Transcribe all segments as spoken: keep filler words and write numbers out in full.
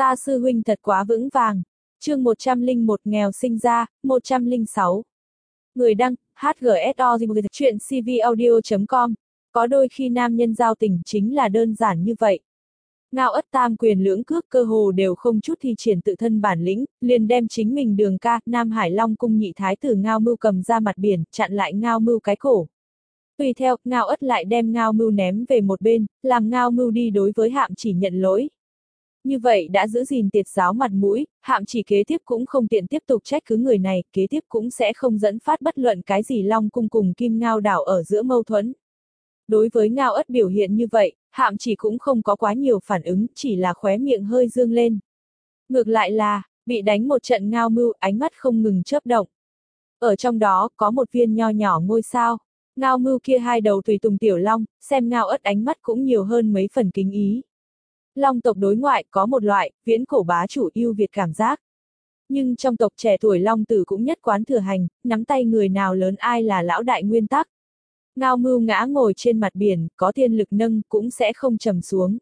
Ta sư huynh thật quá vững vàng. Chương một trăm lẻ một nghèo sinh ra, một trăm lẻ sáu. Người đăng, hát giê ét o chuyện c v audio chấm com. Có đôi khi nam nhân giao tình chính là đơn giản như vậy. Ngao Ất tam quyền lưỡng cước cơ hồ đều không chút thi triển tự thân bản lĩnh, liền đem chính mình Đường ca, Nam Hải Long cung nhị thái tử Ngao Mưu cầm ra mặt biển, chặn lại Ngao Mưu cái cổ. Tùy theo, Ngao Ất lại đem Ngao Mưu ném về một bên, làm Ngao Mưu đi đối với Hạm Chỉ nhận lỗi. Như vậy đã giữ gìn tiệt giáo mặt mũi, Hạm Chỉ kế tiếp cũng không tiện tiếp tục trách cứ người này, kế tiếp cũng sẽ không dẫn phát bất luận cái gì Long cung cùng Kim Ngao đảo ở giữa mâu thuẫn. Đối với Ngao Ất biểu hiện như vậy, Hạm Chỉ cũng không có quá nhiều phản ứng, chỉ là khóe miệng hơi dương lên. Ngược lại là, bị đánh một trận Ngao Mưu, ánh mắt không ngừng chớp động. Ở trong đó, có một viên nho nhỏ ngôi sao. Ngao Mưu kia hai đầu tùy tùng tiểu long, xem Ngao Ất ánh mắt cũng nhiều hơn mấy phần kính ý. Long tộc đối ngoại có một loại, viễn cổ bá chủ yêu Việt cảm giác. Nhưng trong tộc trẻ tuổi Long tử cũng nhất quán thừa hành, nắm tay người nào lớn ai là lão đại nguyên tắc. Ngao Mưu ngã ngồi trên mặt biển, có thiên lực nâng cũng sẽ không trầm xuống.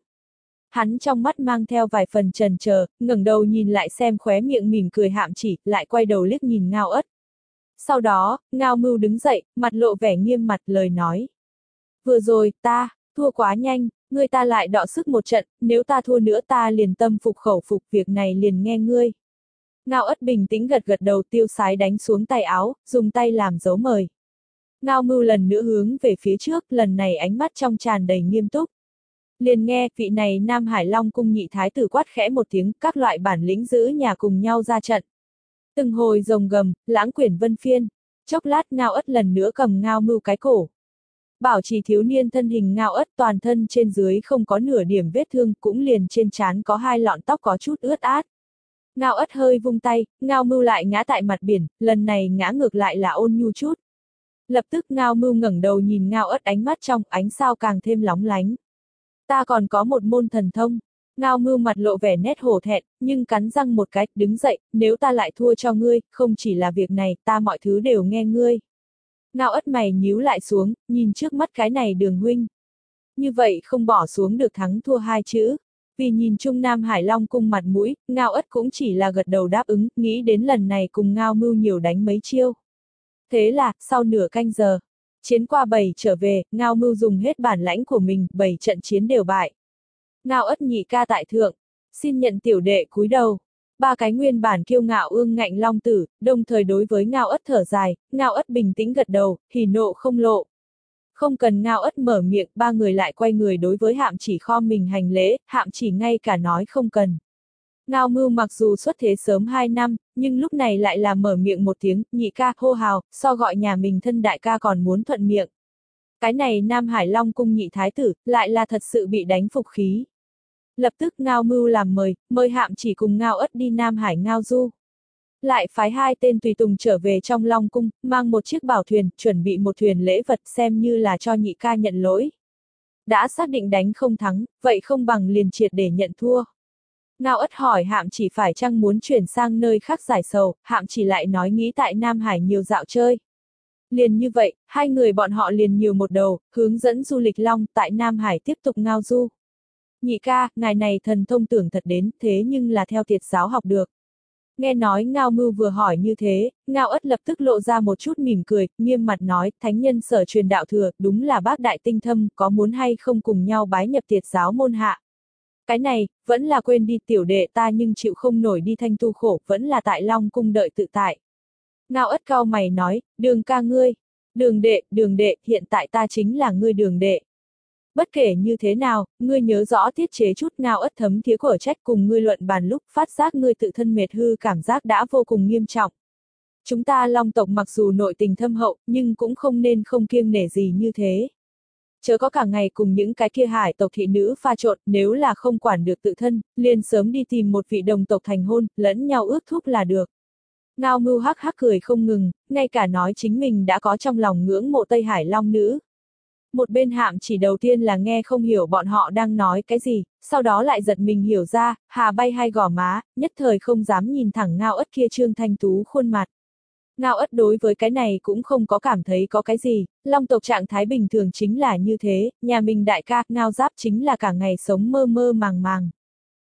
Hắn trong mắt mang theo vài phần chần chờ, ngẩng đầu nhìn lại xem khóe miệng mỉm cười Hạm Chỉ, lại quay đầu liếc nhìn Ngao Ất. Sau đó, Ngao Mưu đứng dậy, mặt lộ vẻ nghiêm mặt lời nói. Vừa rồi, ta, thua quá nhanh, ngươi ta lại đọ sức một trận, nếu ta thua nữa ta liền tâm phục khẩu phục, việc này liền nghe ngươi. Ngao Ất bình tĩnh gật gật đầu, tiêu sái đánh xuống tay áo, dùng tay làm dấu mời. Ngao Mưu lần nữa hướng về phía trước, lần này ánh mắt trong tràn đầy nghiêm túc. Liền nghe, vị này Nam Hải Long cung nhị thái tử quát khẽ một tiếng, các loại bản lĩnh giữ nhà cùng nhau ra trận. Từng hồi rồng gầm, lãng quyển vân phiên. Chốc lát Ngao Ất lần nữa cầm Ngao Mưu cái cổ. Bảo trì thiếu niên thân hình Ngao Ất toàn thân trên dưới không có nửa điểm vết thương, cũng liền trên trán có hai lọn tóc có chút ướt át. Ngao Ất hơi vung tay, Ngao Mưu lại ngã tại mặt biển, lần này ngã ngược lại là ôn nhu chút. Lập tức Ngao Mưu ngẩng đầu nhìn Ngao Ất, ánh mắt trong ánh sao càng thêm lóng lánh. Ta còn có một môn thần thông. Ngao Mưu mặt lộ vẻ nét hổ thẹn, nhưng cắn răng một cái, đứng dậy, nếu ta lại thua cho ngươi, không chỉ là việc này, ta mọi thứ đều nghe ngươi. Ngao Ất mày nhíu lại xuống, nhìn trước mắt cái này Đường huynh. Như vậy không bỏ xuống được thắng thua hai chữ. Vì nhìn chung Nam Hải Long cung mặt mũi, Ngao Ất cũng chỉ là gật đầu đáp ứng, nghĩ đến lần này cùng Ngao Mưu nhiều đánh mấy chiêu. Thế là, sau nửa canh giờ, chiến qua bảy trở về, Ngao Mưu dùng hết bản lãnh của mình, bảy trận chiến đều bại. Ngao Ất nhị ca tại thượng, xin nhận tiểu đệ cúi đầu. Ba cái nguyên bản kiêu ngạo ương ngạnh Long tử, đồng thời đối với Ngao Ất thở dài, Ngao Ất bình tĩnh gật đầu, hỉ nộ không lộ. Không cần Ngao Ất mở miệng, ba người lại quay người đối với Hạm Chỉ khom mình hành lễ, Hạm Chỉ ngay cả nói không cần. Ngao Mưu mặc dù xuất thế sớm hai năm, nhưng lúc này lại là mở miệng một tiếng, nhị ca, hô hào, so gọi nhà mình thân đại ca còn muốn thuận miệng. Cái này Nam Hải Long cung nhị thái tử, lại là thật sự bị đánh phục khí. Lập tức Ngao Mưu làm mời, mời Hạm Chỉ cùng Ngao Ất đi Nam Hải Ngao du. Lại phái hai tên tùy tùng trở về trong Long cung, mang một chiếc bảo thuyền, chuẩn bị một thuyền lễ vật xem như là cho nhị ca nhận lỗi. Đã xác định đánh không thắng, vậy không bằng liền triệt để nhận thua. Ngao Ất hỏi Hạm Chỉ phải chăng muốn chuyển sang nơi khác giải sầu, Hạm Chỉ lại nói nghĩ tại Nam Hải nhiều dạo chơi. Liền như vậy, hai người bọn họ liền nhiều một đầu, hướng dẫn du lịch Long tại Nam Hải tiếp tục ngao du. Nhị ca, ngài này thần thông tưởng thật đến, thế nhưng là theo tiệt giáo học được. Nghe nói Ngao Mưu vừa hỏi như thế, Ngao Ất lập tức lộ ra một chút mỉm cười, nghiêm mặt nói, thánh nhân sở truyền đạo thừa, đúng là bác đại tinh thâm, có muốn hay không cùng nhau bái nhập tiệt giáo môn hạ. Cái này, vẫn là quên đi tiểu đệ ta nhưng chịu không nổi đi thanh tu khổ, vẫn là tại Long cung đợi tự tại. Ngao Ất cau mày nói, Đường ca ngươi, Đường đệ, Đường đệ, hiện tại ta chính là ngươi Đường đệ. Bất kể như thế nào, ngươi nhớ rõ tiết chế chút. Ngao Ất thấm thía của trách cùng ngươi luận bàn lúc phát giác ngươi tự thân mệt hư cảm giác đã vô cùng nghiêm trọng. Chúng ta Long tộc mặc dù nội tình thâm hậu, nhưng cũng không nên không kiêng nể gì như thế. Chớ có cả ngày cùng những cái kia Hải tộc thị nữ pha trộn, nếu là không quản được tự thân, liền sớm đi tìm một vị đồng tộc thành hôn, lẫn nhau ước thúc là được. Ngao Mưu hắc hắc cười không ngừng, ngay cả nói chính mình đã có trong lòng ngưỡng mộ Tây Hải Long nữ. Một bên Hạm Chỉ đầu tiên là nghe không hiểu bọn họ đang nói cái gì, sau đó lại giật mình hiểu ra, hà bay hai gò má, nhất thời không dám nhìn thẳng Ngao Ất kia trương thanh tú khuôn mặt. Ngao Ất đối với cái này cũng không có cảm thấy có cái gì, Long tộc trạng thái bình thường chính là như thế, nhà mình đại ca Ngao Giáp chính là cả ngày sống mơ mơ màng màng.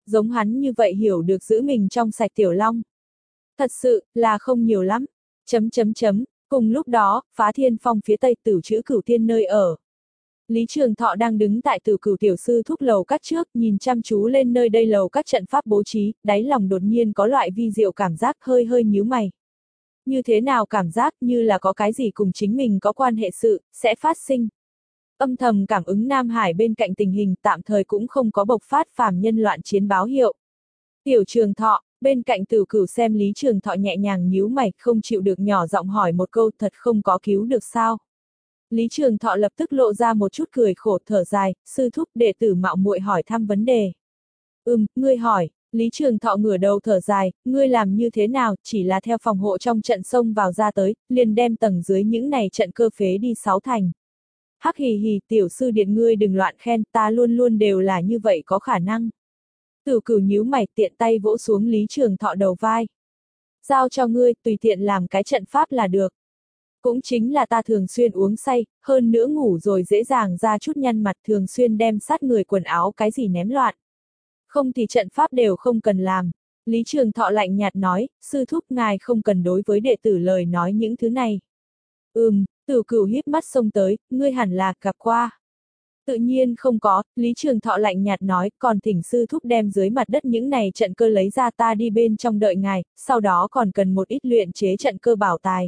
Giống hắn như vậy hiểu được giữ mình trong sạch tiểu long. Thật sự, là không nhiều lắm. Chấm chấm chấm, cùng lúc đó, Phá Thiên Phong phía tây Tử Trữ Cửu Tiên nơi ở. Lý Trường Thọ đang đứng tại Tử Cửu tiểu sư thúc lầu các trước, nhìn chăm chú lên nơi đây lầu các trận pháp bố trí, đáy lòng đột nhiên có loại vi diệu cảm giác hơi hơi nhíu mày. Như thế nào cảm giác như là có cái gì cùng chính mình có quan hệ sự, sẽ phát sinh. Âm thầm cảm ứng Nam Hải bên cạnh tình hình tạm thời cũng không có bộc phát phàm nhân loạn chiến báo hiệu. Tiểu Trường Thọ, bên cạnh Tử Cửu xem Lý Trường Thọ nhẹ nhàng nhíu mày, không chịu được nhỏ giọng hỏi một câu, thật không có cứu được sao. Lý Trường Thọ lập tức lộ ra một chút cười khổ thở dài, sư thúc đệ tử mạo muội hỏi thăm vấn đề. Ừm, ngươi hỏi, Lý Trường Thọ ngửa đầu thở dài, ngươi làm như thế nào, chỉ là theo phòng hộ trong trận xông vào ra tới, liền đem tầng dưới những này trận cơ phế đi sáu thành. Hắc hì hì, tiểu sư điện ngươi đừng loạn khen, ta luôn luôn đều là như vậy có khả năng. Tử Cửu nhíu mày tiện tay vỗ xuống Lý Trường Thọ đầu vai. Giao cho ngươi, tùy tiện làm cái trận pháp là được. Cũng chính là ta thường xuyên uống say, hơn nữa ngủ rồi dễ dàng ra chút nhăn mặt thường xuyên đem sát người quần áo cái gì ném loạn. Không thì trận pháp đều không cần làm. Lý Trường Thọ lạnh nhạt nói, sư thúc ngài không cần đối với đệ tử lời nói những thứ này. Ừm, Tử Cửu híp mắt xông tới, ngươi hẳn là gặp qua. Tự nhiên không có, Lý Trường Thọ lạnh nhạt nói, còn thỉnh sư thúc đem dưới mặt đất những này trận cơ lấy ra ta đi bên trong đợi ngài, sau đó còn cần một ít luyện chế trận cơ bảo tài.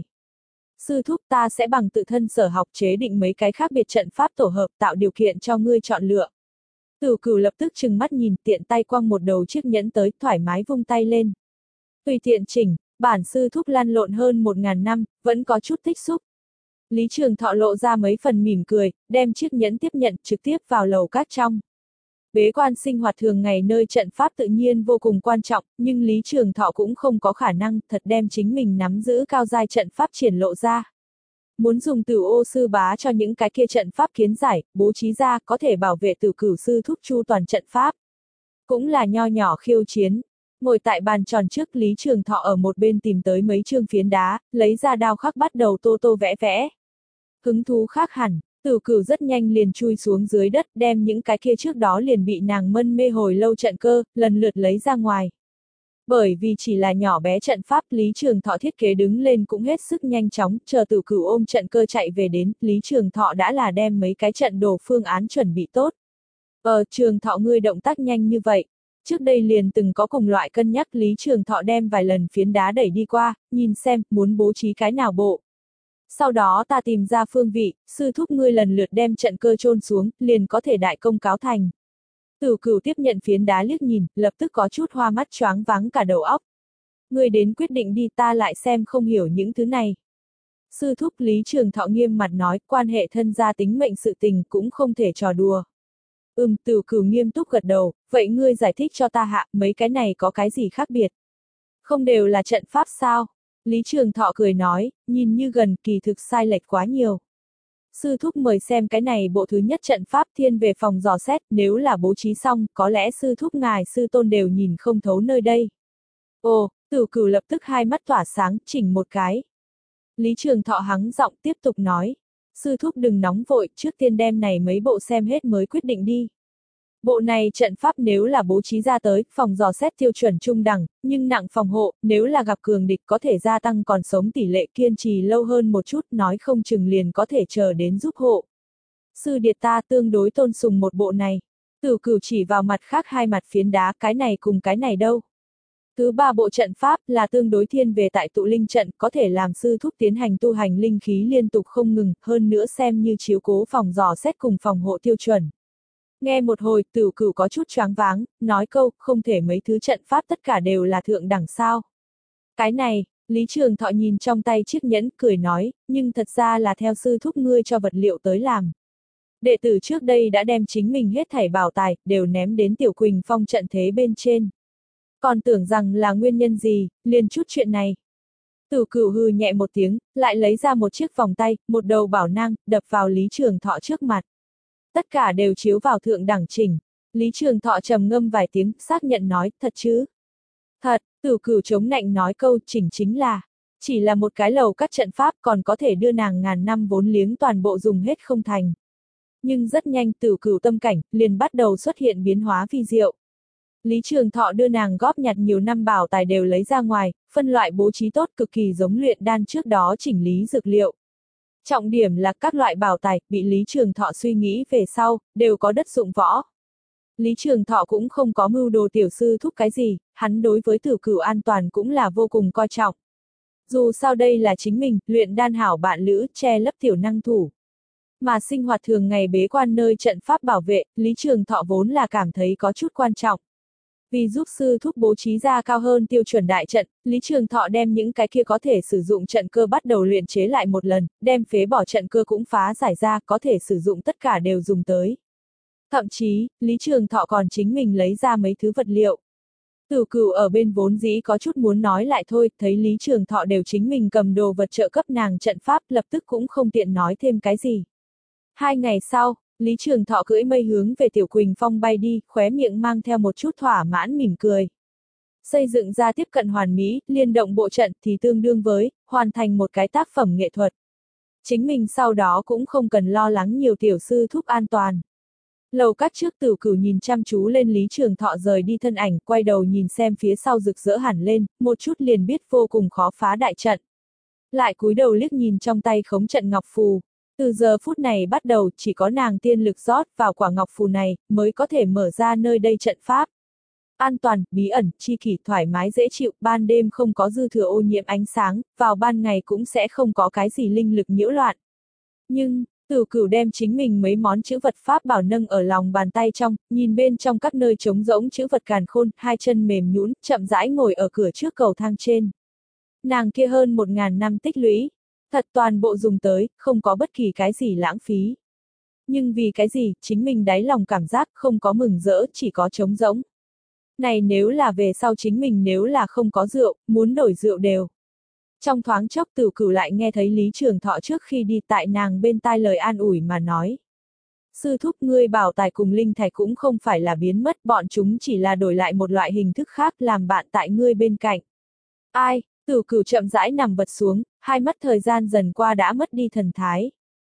Sư thúc ta sẽ bằng tự thân sở học chế định mấy cái khác biệt trận pháp tổ hợp tạo điều kiện cho ngươi chọn lựa. Tử Cửu lập tức trừng mắt nhìn tiện tay quăng một đầu chiếc nhẫn tới thoải mái vung tay lên. Tùy tiện chỉnh, bản sư thúc lăn lộn hơn một ngàn năm, vẫn có chút tích xúc. Lý Trường Thọ lộ ra mấy phần mỉm cười, đem chiếc nhẫn tiếp nhận trực tiếp vào lầu các trong. Bế quan sinh hoạt thường ngày nơi trận pháp tự nhiên vô cùng quan trọng, nhưng Lý Trường Thọ cũng không có khả năng thật đem chính mình nắm giữ cao giai trận pháp triển lộ ra. Muốn dùng Tử Ô sư bá cho những cái kia trận pháp kiến giải, bố trí ra có thể bảo vệ Tử Cửu sư thúc chu toàn trận pháp. Cũng là nho nhỏ khiêu chiến. Ngồi tại bàn tròn trước Lý Trường Thọ ở một bên tìm tới mấy chương phiến đá, lấy ra đao khắc bắt đầu tô tô vẽ vẽ. Hứng thú khác hẳn, Tử Cửu rất nhanh liền chui xuống dưới đất đem những cái kia trước đó liền bị nàng mân mê hồi lâu trận cơ, lần lượt lấy ra ngoài. Bởi vì chỉ là nhỏ bé trận pháp Lý Trường Thọ thiết kế đứng lên cũng hết sức nhanh chóng, chờ Tử Cửu ôm trận cơ chạy về đến, Lý Trường Thọ đã là đem mấy cái trận đồ phương án chuẩn bị tốt. Ờ, Trường Thọ ngươi động tác nhanh như vậy. Trước đây liền từng có cùng loại cân nhắc Lý Trường Thọ đem vài lần phiến đá đẩy đi qua, nhìn xem, muốn bố trí cái nào bộ. Sau đó ta tìm ra phương vị, sư thúc ngươi lần lượt đem trận cơ chôn xuống, liền có thể đại công cáo thành. Tử Cửu tiếp nhận phiến đá liếc nhìn, lập tức có chút hoa mắt choáng váng cả đầu óc. Ngươi đến quyết định đi ta lại xem không hiểu những thứ này. Sư thúc Lý Trường Thọ nghiêm mặt nói, quan hệ thân gia tính mệnh sự tình cũng không thể trò đùa. Ừm, Tử Cửu nghiêm túc gật đầu, vậy ngươi giải thích cho ta hạ, mấy cái này có cái gì khác biệt? Không đều là trận pháp sao? Lý Trường Thọ cười nói, nhìn như gần kỳ thực sai lệch quá nhiều. Sư thúc mời xem cái này bộ thứ nhất trận pháp thiên về phòng dò xét, nếu là bố trí xong, có lẽ sư thúc ngài sư tôn đều nhìn không thấu nơi đây. Ồ, Tử Cửu lập tức hai mắt tỏa sáng, chỉnh một cái. Lý Trường Thọ hắng giọng tiếp tục nói, sư thúc đừng nóng vội, trước tiên đem này mấy bộ xem hết mới quyết định đi. Bộ này trận pháp nếu là bố trí ra tới, phòng dò xét tiêu chuẩn trung đẳng, nhưng nặng phòng hộ, nếu là gặp cường địch có thể gia tăng còn sống tỷ lệ kiên trì lâu hơn một chút, nói không chừng liền có thể chờ đến giúp hộ. Sư điệt ta tương đối tôn sùng một bộ này. Tử Cửu chỉ vào mặt khác hai mặt phiến đá, cái này cùng cái này đâu. Thứ ba bộ trận pháp là tương đối thiên về tại tụ linh trận, có thể làm sư thúc tiến hành tu hành linh khí liên tục không ngừng, hơn nữa xem như chiếu cố phòng dò xét cùng phòng hộ tiêu chuẩn. Nghe một hồi, Tử Cửu có chút choáng váng, nói câu, không thể mấy thứ trận pháp tất cả đều là thượng đẳng sao. Cái này, Lý Trường Thọ nhìn trong tay chiếc nhẫn, cười nói, nhưng thật ra là theo sư thúc ngươi cho vật liệu tới làm. Đệ tử trước đây đã đem chính mình hết thảy bảo tài, đều ném đến Tiểu Quỳnh Phong trận thế bên trên. Còn tưởng rằng là nguyên nhân gì, liền chút chuyện này. Tử Cửu hừ nhẹ một tiếng, lại lấy ra một chiếc vòng tay, một đầu bảo nang, đập vào Lý Trường Thọ trước mặt. Tất cả đều chiếu vào thượng đẳng chỉnh. Lý Trường Thọ trầm ngâm vài tiếng, xác nhận nói, thật chứ? Thật, Tử Cửu chống nạnh nói câu chỉnh chính là, chỉ là một cái lầu các trận pháp còn có thể đưa nàng ngàn năm vốn liếng toàn bộ dùng hết không thành. Nhưng rất nhanh Tử Cửu tâm cảnh, liền bắt đầu xuất hiện biến hóa vi diệu. Lý Trường Thọ đưa nàng góp nhặt nhiều năm bảo tài đều lấy ra ngoài, phân loại bố trí tốt cực kỳ giống luyện đan trước đó chỉnh lý dược liệu. Trọng điểm là các loại bảo tài, bị Lý Trường Thọ suy nghĩ về sau, đều có đất dụng võ. Lý Trường Thọ cũng không có mưu đồ tiểu sư thúc cái gì, hắn đối với tử cửu an toàn cũng là vô cùng coi trọng. Dù sao đây là chính mình, luyện đan hảo bạn lữ, che lấp tiểu năng thủ. Mà sinh hoạt thường ngày bế quan nơi trận pháp bảo vệ, Lý Trường Thọ vốn là cảm thấy có chút quan trọng. Vì giúp sư thúc bố trí ra cao hơn tiêu chuẩn đại trận, Lý Trường Thọ đem những cái kia có thể sử dụng trận cơ bắt đầu luyện chế lại một lần, đem phế bỏ trận cơ cũng phá giải ra, có thể sử dụng tất cả đều dùng tới. Thậm chí, Lý Trường Thọ còn chính mình lấy ra mấy thứ vật liệu. Tử Cửu ở bên vốn dĩ có chút muốn nói lại thôi, thấy Lý Trường Thọ đều chính mình cầm đồ vật trợ cấp nàng trận pháp, lập tức cũng không tiện nói thêm cái gì. Hai ngày sau, Lý Trường Thọ cưỡi mây hướng về Tiểu Quỳnh Phong bay đi, khóe miệng mang theo một chút thỏa mãn mỉm cười. Xây dựng ra tiếp cận hoàn mỹ, liên động bộ trận thì tương đương với, hoàn thành một cái tác phẩm nghệ thuật. Chính mình sau đó cũng không cần lo lắng nhiều tiểu sư thúc an toàn. Lầu các trước Tử Cửu nhìn chăm chú lên Lý Trường Thọ rời đi thân ảnh, quay đầu nhìn xem phía sau rực rỡ hẳn lên, một chút liền biết vô cùng khó phá đại trận. Lại cúi đầu liếc nhìn trong tay khống trận ngọc phù. Từ giờ phút này bắt đầu, chỉ có nàng tiên lực rót vào quả ngọc phù này, mới có thể mở ra nơi đây trận pháp. An toàn, bí ẩn, chi kỷ, thoải mái dễ chịu, ban đêm không có dư thừa ô nhiễm ánh sáng, vào ban ngày cũng sẽ không có cái gì linh lực nhiễu loạn. Nhưng, Tử Cửu đem chính mình mấy món chữ vật pháp bảo nâng ở lòng bàn tay trong, nhìn bên trong các nơi trống rỗng chữ vật càn khôn, hai chân mềm nhũn, chậm rãi ngồi ở cửa trước cầu thang trên. Nàng kia hơn một ngàn năm tích lũy, thật toàn bộ dùng tới, không có bất kỳ cái gì lãng phí. Nhưng vì cái gì, chính mình đáy lòng cảm giác không có mừng rỡ, chỉ có trống rỗng. Này nếu là về sau chính mình nếu là không có rượu, muốn đổi rượu đều. Trong thoáng chốc Tử Cửu lại nghe thấy Lý Trường Thọ trước khi đi tại nàng bên tai lời an ủi mà nói. Sư thúc ngươi bảo tài cùng linh thạch cũng không phải là biến mất, bọn chúng chỉ là đổi lại một loại hình thức khác làm bạn tại ngươi bên cạnh. Ai? Tử Cửu chậm rãi nằm vật xuống, hai mắt thời gian dần qua đã mất đi thần thái.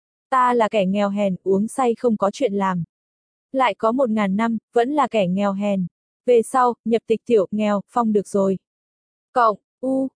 Ta là kẻ nghèo hèn, uống say không có chuyện làm. Lại có một ngàn năm, vẫn là kẻ nghèo hèn. Về sau, nhập tịch tiểu, nghèo, phong được rồi. Cộng, u,